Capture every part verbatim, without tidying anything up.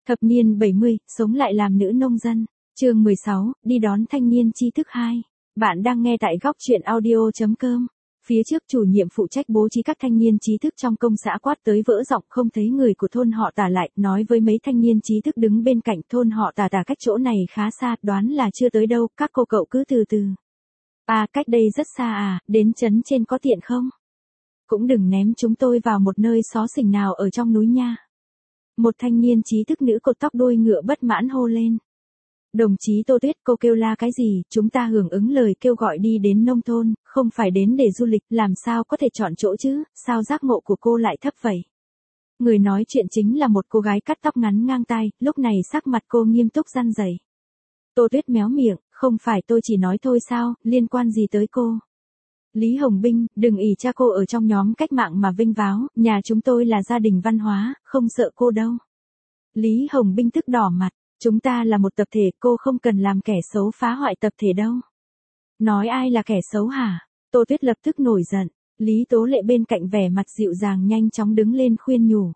Thập niên bảy mươi, sống lại làm nữ nông dân. Chương mười sáu, đi đón thanh niên tri thức hai. Bạn đang nghe tại góc truyện audio chấm com. Phía trước chủ nhiệm phụ trách bố trí các thanh niên trí thức trong công xã quát tới vỡ giọng không thấy người của thôn họ Tả lại, nói với mấy thanh niên trí thức đứng bên cạnh thôn họ Tả Tả cách chỗ này khá xa, đoán là chưa tới đâu, các cô cậu cứ từ từ. À, cách đây rất xa à, đến trấn trên có tiện không? Cũng đừng ném chúng tôi vào một nơi xó xỉnh nào ở trong núi nha. Một thanh niên trí thức nữ cột tóc đuôi ngựa bất mãn hô lên. Đồng chí Tô Tuyết, cô kêu la cái gì, chúng ta hưởng ứng lời kêu gọi đi đến nông thôn, không phải đến để du lịch, làm sao có thể chọn chỗ chứ, sao giác ngộ của cô lại thấp vậy? Người nói chuyện chính là một cô gái cắt tóc ngắn ngang tai, lúc này sắc mặt cô nghiêm túc răn rẩy. Tô Tuyết méo miệng, không phải tôi chỉ nói thôi sao, liên quan gì tới cô? Lý Hồng Binh, đừng ỷ cha cô ở trong nhóm cách mạng mà vinh váo, nhà chúng tôi là gia đình văn hóa, không sợ cô đâu. Lý Hồng Binh tức đỏ mặt, chúng ta là một tập thể, cô không cần làm kẻ xấu phá hoại tập thể đâu. Nói ai là kẻ xấu hả? Tô Tuyết lập tức nổi giận, Lý Tố Lệ bên cạnh vẻ mặt dịu dàng nhanh chóng đứng lên khuyên nhủ.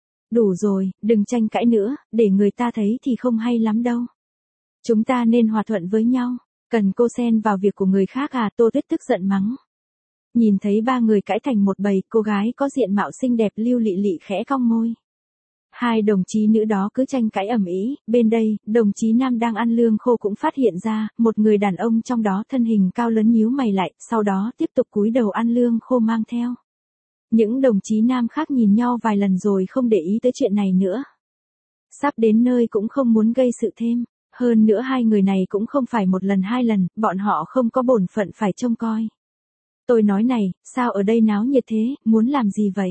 Đủ rồi, đừng tranh cãi nữa, để người ta thấy thì không hay lắm đâu. Chúng ta nên hòa thuận với nhau, cần cô xen vào việc của người khác à? Tô Tuyết tức giận mắng. Nhìn thấy ba người cãi thành một bầy, cô gái có diện mạo xinh đẹp Lưu Lị Lị khẽ cong môi. Hai đồng chí nữ đó cứ tranh cãi ầm ĩ, bên đây, đồng chí nam đang ăn lương khô cũng phát hiện ra, một người đàn ông trong đó thân hình cao lớn nhíu mày lại, sau đó tiếp tục cúi đầu ăn lương khô mang theo. Những đồng chí nam khác nhìn nhau vài lần rồi không để ý tới chuyện này nữa. Sắp đến nơi cũng không muốn gây sự thêm, hơn nữa hai người này cũng không phải một lần hai lần, bọn họ không có bổn phận phải trông coi. Tôi nói này, sao ở đây náo nhiệt thế, muốn làm gì vậy?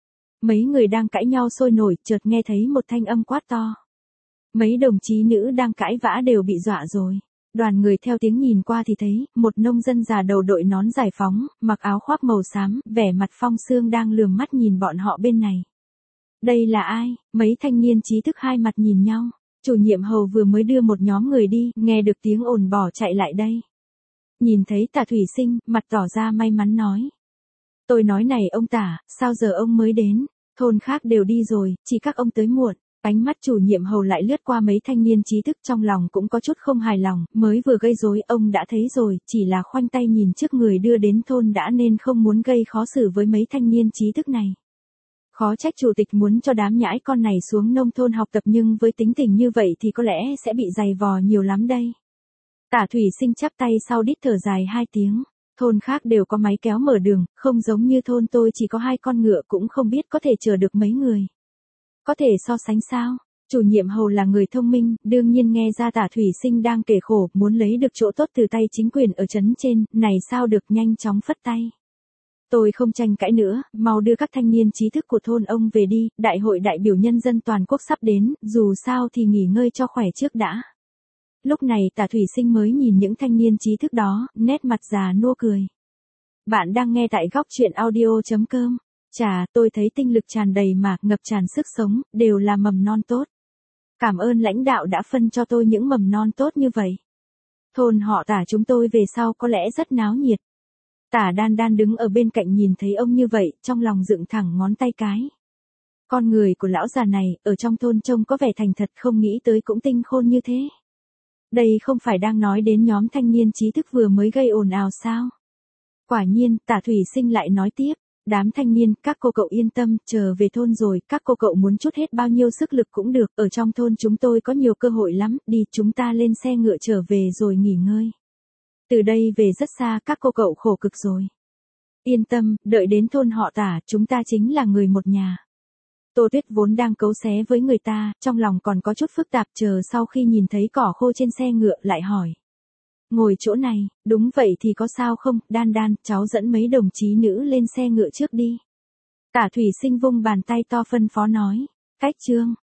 Mấy người đang cãi nhau sôi nổi, chợt nghe thấy một thanh âm quát to. Mấy đồng chí nữ đang cãi vã đều bị dọa rồi. Đoàn người theo tiếng nhìn qua thì thấy, một nông dân già đầu đội nón giải phóng, mặc áo khoác màu xám, vẻ mặt phong sương đang lườm mắt nhìn bọn họ bên này. Đây là ai? Mấy thanh niên trí thức hai mặt nhìn nhau. Chủ nhiệm hầu vừa mới đưa một nhóm người đi, nghe được tiếng ồn bỏ chạy lại đây. Nhìn thấy Tả Thủy Sinh, mặt tỏ ra may mắn nói. Tôi nói này ông Tả, sao giờ ông mới đến, thôn khác đều đi rồi, chỉ các ông tới muộn. Ánh mắt chủ nhiệm hầu lại lướt qua mấy thanh niên trí thức trong lòng cũng có chút không hài lòng, mới vừa gây rối ông đã thấy rồi, chỉ là khoanh tay nhìn trước người đưa đến thôn đã nên không muốn gây khó xử với mấy thanh niên trí thức này. Khó trách chủ tịch muốn cho đám nhãi con này xuống nông thôn học tập nhưng với tính tình như vậy thì có lẽ sẽ bị dày vò nhiều lắm đây. Tả Thủy Sinh chắp tay sau đít thở dài hai tiếng. Thôn khác đều có máy kéo mở đường, không giống như thôn tôi chỉ có hai con ngựa cũng không biết có thể chở được mấy người. Có thể so sánh sao? Chủ nhiệm hầu là người thông minh, đương nhiên nghe ra Tả Thủy Sinh đang kể khổ, muốn lấy được chỗ tốt từ tay chính quyền ở trấn trên, này sao được, nhanh chóng phất tay. Tôi không tranh cãi nữa, mau đưa các thanh niên trí thức của thôn ông về đi, đại hội đại biểu nhân dân toàn quốc sắp đến, dù sao thì nghỉ ngơi cho khỏe trước đã. Lúc này Tả Thủy Sinh mới nhìn những thanh niên trí thức đó, nét mặt già nua cười. Bạn đang nghe tại góc truyện audio chấm com. Chà, tôi thấy tinh lực tràn đầy mà, ngập tràn sức sống, đều là mầm non tốt. Cảm ơn lãnh đạo đã phân cho tôi những mầm non tốt như vậy. Thôn họ Tả chúng tôi về sau có lẽ rất náo nhiệt. Tả Đan Đan đứng ở bên cạnh nhìn thấy ông như vậy, trong lòng dựng thẳng ngón tay cái. Con người của lão già này, ở trong thôn trông có vẻ thành thật, không nghĩ tới cũng tinh khôn như thế. Đây không phải đang nói đến nhóm thanh niên trí thức vừa mới gây ồn ào sao? Quả nhiên, Tả Thủy Sinh lại nói tiếp, đám thanh niên, các cô cậu yên tâm, chờ về thôn rồi, các cô cậu muốn chút hết bao nhiêu sức lực cũng được, ở trong thôn chúng tôi có nhiều cơ hội lắm, đi chúng ta lên xe ngựa trở về rồi nghỉ ngơi. Từ đây về rất xa, các cô cậu khổ cực rồi. Yên tâm, đợi đến thôn họ Tả, chúng ta chính là người một nhà. Tô Tuyết vốn đang cấu xé với người ta, trong lòng còn có chút phức tạp, chờ sau khi nhìn thấy cỏ khô trên xe ngựa lại hỏi. Ngồi chỗ này, đúng vậy thì có sao không, Đan Đan, cháu dẫn mấy đồng chí nữ lên xe ngựa trước đi. Tả Thủy Sinh vung bàn tay to phân phó nói, cách chương.